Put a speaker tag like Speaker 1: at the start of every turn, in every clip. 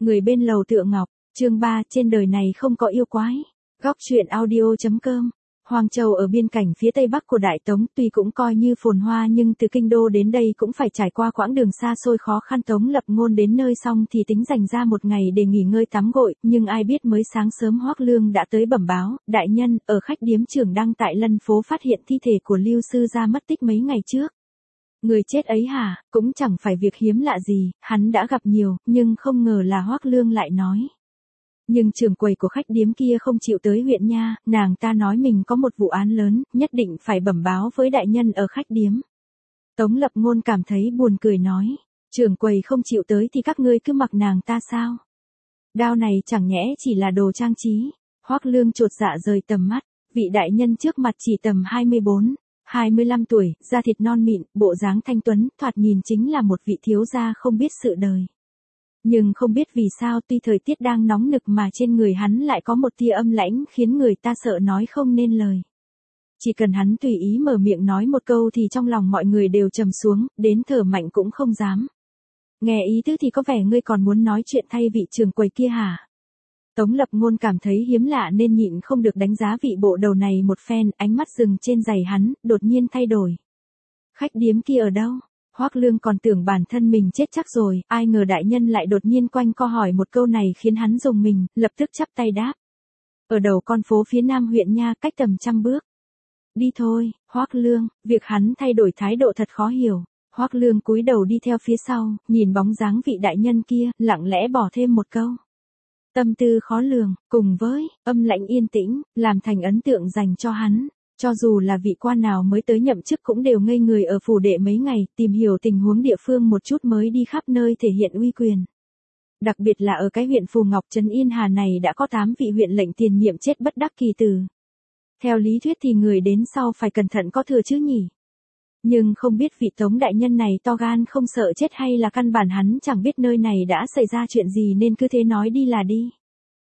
Speaker 1: Người bên lầu Tựa Ngọc, chương 3, trên đời này không có yêu quái. Góc truyện audio.com. Hoàng Châu ở biên cảnh phía tây bắc của Đại Tống, tuy cũng coi như phồn hoa nhưng từ kinh đô đến đây cũng phải trải qua quãng đường xa xôi khó khăn. Tống Lập Ngôn đến nơi xong thì tính dành ra một ngày để nghỉ ngơi tắm gội, nhưng ai biết mới sáng sớm Hoắc Lương đã tới bẩm báo, đại nhân, ở khách điếm Trưởng Đăng tại Lân Phố phát hiện thi thể của Lưu sư gia mất tích mấy ngày trước. Người chết ấy hả, cũng chẳng phải việc hiếm lạ gì, hắn đã gặp nhiều, nhưng không ngờ là Hoắc Lương lại nói. Nhưng trưởng quầy của khách điếm kia không chịu tới huyện nha, nàng ta nói mình có một vụ án lớn, nhất định phải bẩm báo với đại nhân ở khách điếm. Tống Lập Ngôn cảm thấy buồn cười nói, trưởng quầy không chịu tới thì các ngươi cứ mặc nàng ta sao? Đao này chẳng nhẽ chỉ là đồ trang trí. Hoắc Lương chột dạ rời tầm mắt, vị đại nhân trước mặt chỉ tầm 24-25 tuổi, da thịt non mịn, bộ dáng thanh tuấn, thoạt nhìn chính là một vị thiếu gia không biết sự đời. Nhưng không biết vì sao tuy thời tiết đang nóng nực mà trên người hắn lại có một tia âm lãnh khiến người ta sợ nói không nên lời. Chỉ cần hắn tùy ý mở miệng nói một câu thì trong lòng mọi người đều trầm xuống, đến thở mạnh cũng không dám. Nghe ý tứ thì có vẻ ngươi còn muốn nói chuyện thay vị trưởng quầy kia hả? Tống Lập Ngôn cảm thấy hiếm lạ nên nhịn không được đánh giá vị bộ đầu này một phen, ánh mắt dừng trên giày hắn, đột nhiên thay đổi. Khách điếm kia ở đâu? Hoắc Lương còn tưởng bản thân mình chết chắc rồi, ai ngờ đại nhân lại đột nhiên quanh co hỏi một câu này khiến hắn rùng mình, lập tức chắp tay đáp. Ở đầu con phố phía nam huyện nha, cách tầm 100 bước. Đi thôi, Hoắc Lương, việc hắn thay đổi thái độ thật khó hiểu. Hoắc Lương cúi đầu đi theo phía sau, nhìn bóng dáng vị đại nhân kia, lặng lẽ bỏ thêm một câu. Tâm tư khó lường, cùng với âm lãnh yên tĩnh, làm thành ấn tượng dành cho hắn. Cho dù là vị quan nào mới tới nhậm chức cũng đều ngây người ở phủ đệ mấy ngày, tìm hiểu tình huống địa phương một chút mới đi khắp nơi thể hiện uy quyền. Đặc biệt là ở cái huyện Phù Ngọc Trấn Yên Hà này đã có 8 vị huyện lệnh tiền nhiệm chết bất đắc kỳ tử. Theo lý thuyết thì người đến sau phải cẩn thận có thừa chứ nhỉ. Nhưng không biết vị Tống đại nhân này to gan không sợ chết hay là căn bản hắn chẳng biết nơi này đã xảy ra chuyện gì nên cứ thế nói đi là đi.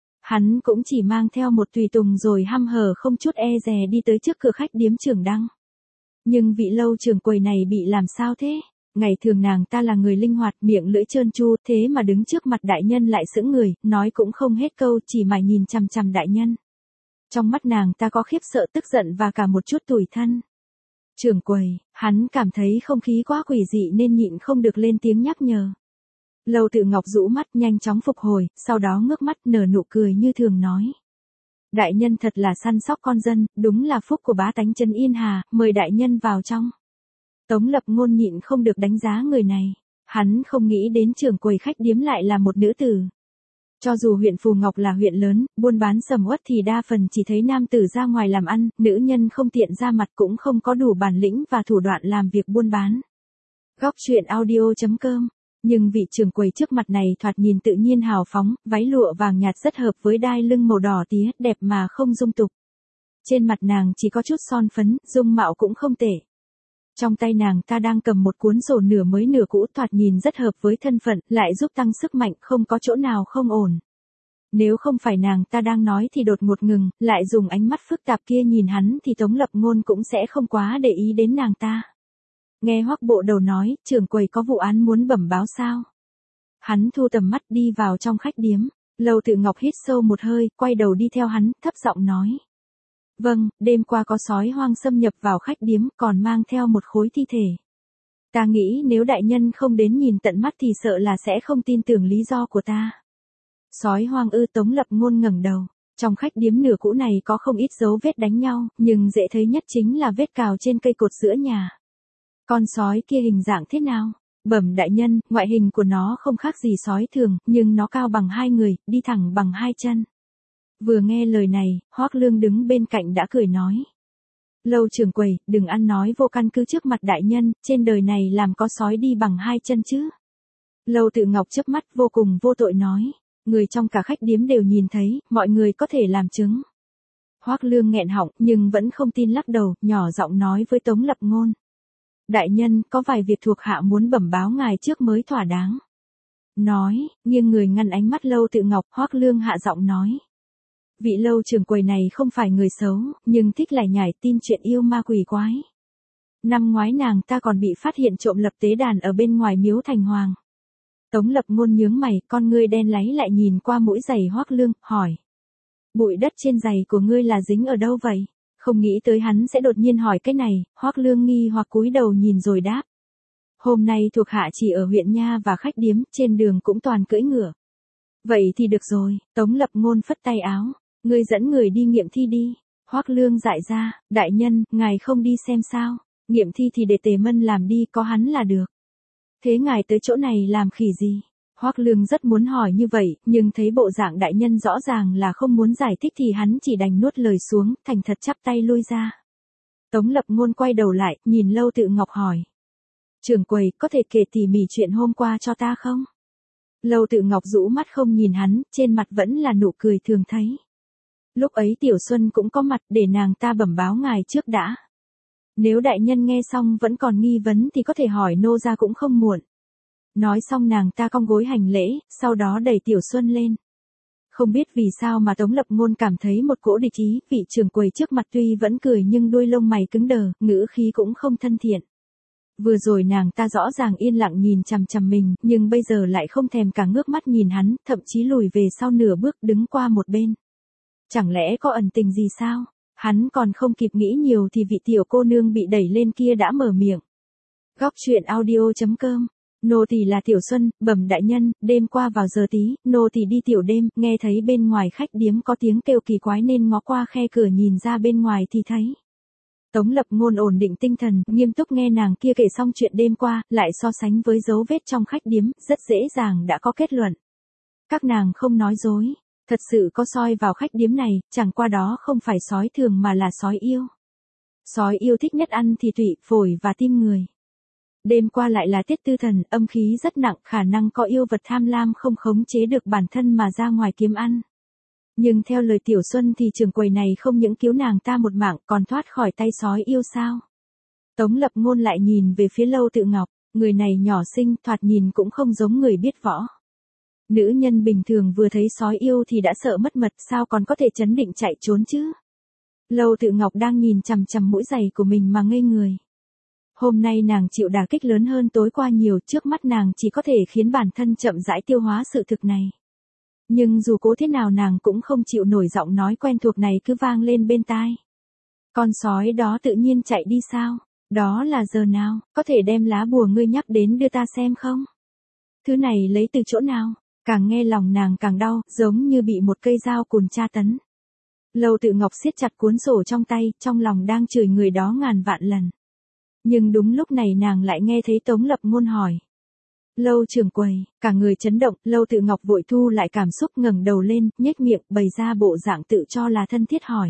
Speaker 1: Hắn cũng chỉ mang theo một tùy tùng rồi hăm hở không chút e dè đi tới trước cửa khách điếm Trưởng Đăng. Nhưng vị lâu trưởng quầy này bị làm sao thế? Ngày thường nàng ta là người linh hoạt, miệng lưỡi trơn tru, thế mà đứng trước mặt đại nhân lại sững người, nói cũng không hết câu, chỉ mải nhìn chằm chằm đại nhân. Trong mắt nàng ta có khiếp sợ, tức giận và cả một chút tủi thân. Trưởng quầy, hắn cảm thấy không khí quá quỷ dị nên nhịn không được lên tiếng nhắc nhở. Lâu Tự Ngọc rũ mắt nhanh chóng phục hồi, sau đó ngước mắt nở nụ cười như thường nói. Đại nhân thật là săn sóc con dân, đúng là phúc của bá tánh Trấn Yên Hà, mời đại nhân vào trong. Tống Lập Ngôn nhịn không được đánh giá người này, hắn không nghĩ đến trưởng quầy khách điếm lại là một nữ tử. Cho dù huyện Phù Ngọc là huyện lớn, buôn bán sầm uất thì đa phần chỉ thấy nam tử ra ngoài làm ăn, nữ nhân không tiện ra mặt cũng không có đủ bản lĩnh và thủ đoạn làm việc buôn bán. Góc truyện audio.com. Nhưng vị trưởng quầy trước mặt này thoạt nhìn tự nhiên hào phóng, váy lụa vàng nhạt rất hợp với đai lưng màu đỏ tía, đẹp mà không dung tục. Trên mặt nàng chỉ có chút son phấn, dung mạo cũng không tệ. Trong tay nàng ta đang cầm một cuốn sổ nửa mới nửa cũ, thoạt nhìn rất hợp với thân phận, lại giúp tăng sức mạnh, không có chỗ nào không ổn. Nếu không phải nàng ta đang nói thì đột ngột ngừng, lại dùng ánh mắt phức tạp kia nhìn hắn thì Tống Lập Ngôn cũng sẽ không quá để ý đến nàng ta. Nghe Hoắc bộ đầu nói, trưởng quầy có vụ án muốn bẩm báo sao? Hắn thu tầm mắt đi vào trong khách điếm. Lâu Tự Ngọc hít sâu một hơi, quay đầu đi theo hắn, thấp giọng nói. Vâng, đêm qua có sói hoang xâm nhập vào khách điếm, còn mang theo một khối thi thể. Ta nghĩ nếu đại nhân không đến nhìn tận mắt thì sợ là sẽ không tin tưởng lý do của ta. Sói hoang ư? Tống Lập Ngôn ngẩng đầu. Trong khách điếm nửa cũ này có không ít dấu vết đánh nhau, nhưng dễ thấy nhất chính là vết cào trên cây cột giữa nhà. Con sói kia hình dạng thế nào? Bẩm đại nhân, ngoại hình của nó không khác gì sói thường, nhưng nó cao bằng 2 người, đi thẳng bằng 2 chân. Vừa nghe lời này, Hoắc Lương đứng bên cạnh đã cười nói. Lâu trưởng quầy, đừng ăn nói vô căn cứ trước mặt đại nhân, trên đời này làm có sói đi bằng 2 chân chứ. Lâu Tự Ngọc chớp mắt vô cùng vô tội nói. Người trong cả khách điếm đều nhìn thấy, mọi người có thể làm chứng. Hoắc Lương nghẹn họng, nhưng vẫn không tin lắc đầu, nhỏ giọng nói với Tống Lập Ngôn. Đại nhân, có vài việc thuộc hạ muốn bẩm báo ngài trước mới thỏa đáng. Nói, nghiêng người ngăn ánh mắt Lâu Tự Ngọc, Hoắc Lương hạ giọng nói. Vị lâu trưởng quầy này không phải người xấu, nhưng thích lải nhải tin chuyện yêu ma quỷ quái. Năm ngoái nàng ta còn bị phát hiện trộm lập tế đàn ở bên ngoài miếu thành hoàng. Tống Lập Ngôn nhướng mày, con ngươi đen láy lại nhìn qua mũi giày Hoắc Lương, hỏi. Bụi đất trên giày của ngươi là dính ở đâu vậy? Không nghĩ tới hắn sẽ đột nhiên hỏi cái này, Hoắc Lương nghi hoặc cúi đầu nhìn rồi đáp. Hôm nay thuộc hạ chỉ ở huyện nha và khách điếm, trên đường cũng toàn cưỡi ngựa. Vậy thì được rồi, Tống Lập Ngôn phất tay áo, ngươi dẫn người đi nghiệm thi đi. Hoắc Lương dại ra, đại nhân, ngài không đi xem sao, nghiệm thi thì để Tề Mân làm đi, có hắn là được. Thế ngài tới chỗ này làm khỉ gì? Hoắc Lương rất muốn hỏi như vậy, nhưng thấy bộ dạng đại nhân rõ ràng là không muốn giải thích thì hắn chỉ đành nuốt lời xuống, thành thật chắp tay lui ra. Tống Lập Ngôn quay đầu lại, nhìn Lâu Tự Ngọc hỏi. Trưởng quầy, có thể kể tỉ mỉ chuyện hôm qua cho ta không? Lâu Tự Ngọc rũ mắt không nhìn hắn, trên mặt vẫn là nụ cười thường thấy. Lúc ấy Tiểu Xuân cũng có mặt để nàng ta bẩm báo ngài trước đã. Nếu đại nhân nghe xong vẫn còn nghi vấn thì có thể hỏi nô gia cũng không muộn. Nói xong nàng ta cong gối hành lễ, sau đó đẩy Tiểu Xuân lên. Không biết vì sao mà Tống Lập Ngôn cảm thấy một cỗ địch ý, vị trưởng quầy trước mặt tuy vẫn cười nhưng đuôi lông mày cứng đờ, ngữ khí cũng không thân thiện. Vừa rồi nàng ta rõ ràng yên lặng nhìn chằm chằm mình, nhưng bây giờ lại không thèm cả ngước mắt nhìn hắn, thậm chí lùi về sau nửa bước đứng qua một bên. Chẳng lẽ có ẩn tình gì sao? Hắn còn không kịp nghĩ nhiều thì vị tiểu cô nương bị đẩy lên kia đã mở miệng. Góc truyện audio.com. Nô tỳ là Tiểu Xuân, bẩm đại nhân, đêm qua vào giờ tí, nô tỳ đi tiểu đêm, nghe thấy bên ngoài khách điếm có tiếng kêu kỳ quái nên ngó qua khe cửa nhìn ra bên ngoài thì thấy. Tống Lập Ngôn ổn định tinh thần, nghiêm túc nghe nàng kia kể xong chuyện đêm qua, lại so sánh với dấu vết trong khách điếm, rất dễ dàng đã có kết luận. Các nàng không nói dối, thật sự có soi vào khách điếm này, chẳng qua đó không phải sói thường mà là sói yêu. Sói yêu thích nhất ăn thịt tụy, phổi và tim người. Đêm qua lại là tiết tư thần, âm khí rất nặng, khả năng có yêu vật tham lam không khống chế được bản thân mà ra ngoài kiếm ăn. Nhưng theo lời Tiểu Xuân thì trưởng quầy này không những cứu nàng ta một mạng còn thoát khỏi tay sói yêu sao. Tống Lập Ngôn lại nhìn về phía Lâu Tự Ngọc, người này nhỏ xinh, thoạt nhìn cũng không giống người biết võ. Nữ nhân bình thường vừa thấy sói yêu thì đã sợ mất mật, sao còn có thể chấn định chạy trốn chứ. Lâu Tự Ngọc đang nhìn chằm chằm mũi giày của mình mà ngây người. Hôm nay nàng chịu đả kích lớn hơn tối qua nhiều, trước mắt nàng chỉ có thể khiến bản thân chậm rãi tiêu hóa sự thực này. Nhưng dù cố thế nào nàng cũng không chịu nổi giọng nói quen thuộc này cứ vang lên bên tai. Con sói đó tự nhiên chạy đi sao? Đó là giờ nào? Có thể đem lá bùa ngươi nhắc đến đưa ta xem không? Thứ này lấy từ chỗ nào? Càng nghe lòng nàng càng đau, giống như bị một cây dao cùn tra tấn. Lâu Tự Ngọc siết chặt cuốn sổ trong tay, trong lòng đang chửi người đó ngàn vạn lần. Nhưng đúng lúc này nàng lại nghe thấy Tống Lập Ngôn hỏi. Lâu trưởng quầy, cả người chấn động, Lâu Tự Ngọc vội thu lại cảm xúc ngẩng đầu lên, nhếch miệng, bày ra bộ dạng tự cho là thân thiết hỏi.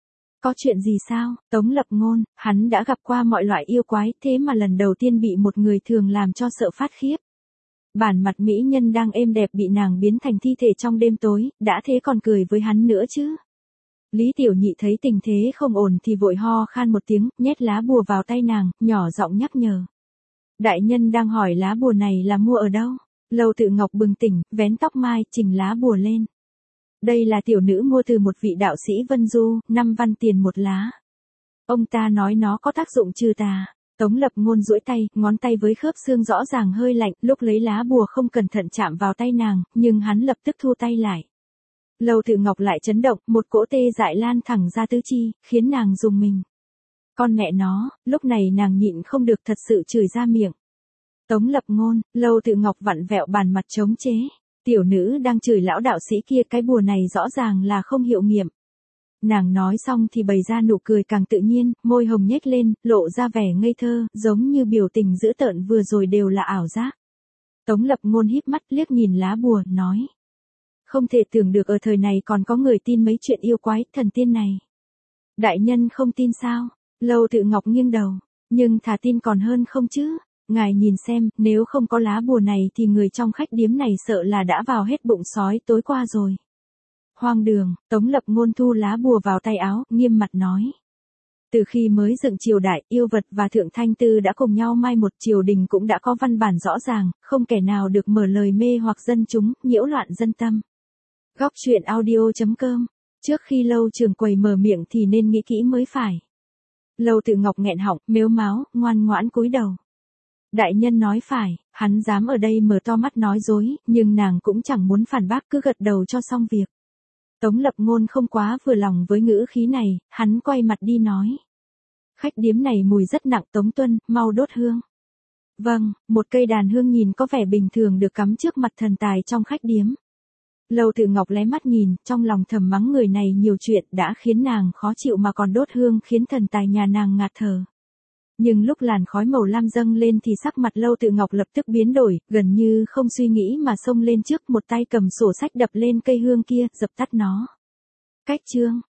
Speaker 1: Có chuyện gì sao? Tống Lập Ngôn, hắn đã gặp qua mọi loại yêu quái, thế mà lần đầu tiên bị một người thường làm cho sợ phát khiếp. Bản mặt mỹ nhân đang êm đẹp bị nàng biến thành thi thể trong đêm tối, đã thế còn cười với hắn nữa chứ. Lý Tiểu Nhị thấy tình thế không ổn thì vội ho khan một tiếng, nhét lá bùa vào tay nàng, nhỏ giọng nhắc nhở. Đại nhân đang hỏi lá bùa này là mua ở đâu? Lâu Tự Ngọc bừng tỉnh, vén tóc mai, chỉnh lá bùa lên. Đây là tiểu nữ mua từ một vị đạo sĩ Vân Du, 5 văn tiền một lá. Ông ta nói nó có tác dụng trừ tà. Tống Lập Ngôn duỗi tay, ngón tay với khớp xương rõ ràng hơi lạnh, lúc lấy lá bùa không cẩn thận chạm vào tay nàng, nhưng hắn lập tức thu tay lại. Lâu Tự Ngọc lại chấn động, một cỗ tê dại lan thẳng ra tứ chi, khiến nàng rùng mình. Con mẹ nó, lúc này nàng nhịn không được thật sự chửi ra miệng. Tống Lập Ngôn, Lâu Tự Ngọc vặn vẹo bàn mặt chống chế. Tiểu nữ đang chửi lão đạo sĩ kia, cái bùa này rõ ràng là không hiệu nghiệm. Nàng nói xong thì bày ra nụ cười càng tự nhiên, môi hồng nhếch lên, lộ ra vẻ ngây thơ, giống như biểu tình dữ tợn vừa rồi đều là ảo giác. Tống Lập Ngôn híp mắt liếc nhìn lá bùa, nói. Không thể tưởng được ở thời này còn có người tin mấy chuyện yêu quái, thần tiên này. Đại nhân không tin sao? Lâu Tự Ngọc nghiêng đầu. Nhưng thà tin còn hơn không chứ? Ngài nhìn xem, nếu không có lá bùa này thì người trong khách điếm này sợ là đã vào hết bụng sói tối qua rồi. Hoang đường, Tống Lập Ngôn thu lá bùa vào tay áo, nghiêm mặt nói. Từ khi mới dựng triều đại, yêu vật và thượng thanh tư đã cùng nhau mai một, triều đình cũng đã có văn bản rõ ràng, không kẻ nào được mở lời mê hoặc dân chúng, nhiễu loạn dân tâm. Góc truyện audio.com. Trước khi Lâu trưởng quầy mở miệng thì nên nghĩ kỹ mới phải. Lâu Tự Ngọc nghẹn họng, mếu máo, ngoan ngoãn cúi đầu. Đại nhân nói phải, hắn dám ở đây mở to mắt nói dối, nhưng nàng cũng chẳng muốn phản bác, cứ gật đầu cho xong việc. Tống Lập Ngôn không quá vừa lòng với ngữ khí này, hắn quay mặt đi nói. Khách điếm này mùi rất nặng, Tống Tuân, mau đốt hương. Vâng, một cây đàn hương nhìn có vẻ bình thường được cắm trước mặt thần tài trong khách điếm. Lâu Tự Ngọc lé mắt nhìn, trong lòng thầm mắng người này nhiều chuyện đã khiến nàng khó chịu mà còn đốt hương khiến thần tài nhà nàng ngạt thở. Nhưng lúc làn khói màu lam dâng lên thì sắc mặt Lâu Tự Ngọc lập tức biến đổi, gần như không suy nghĩ mà xông lên trước, một tay cầm sổ sách đập lên cây hương kia, dập tắt nó. Cách chương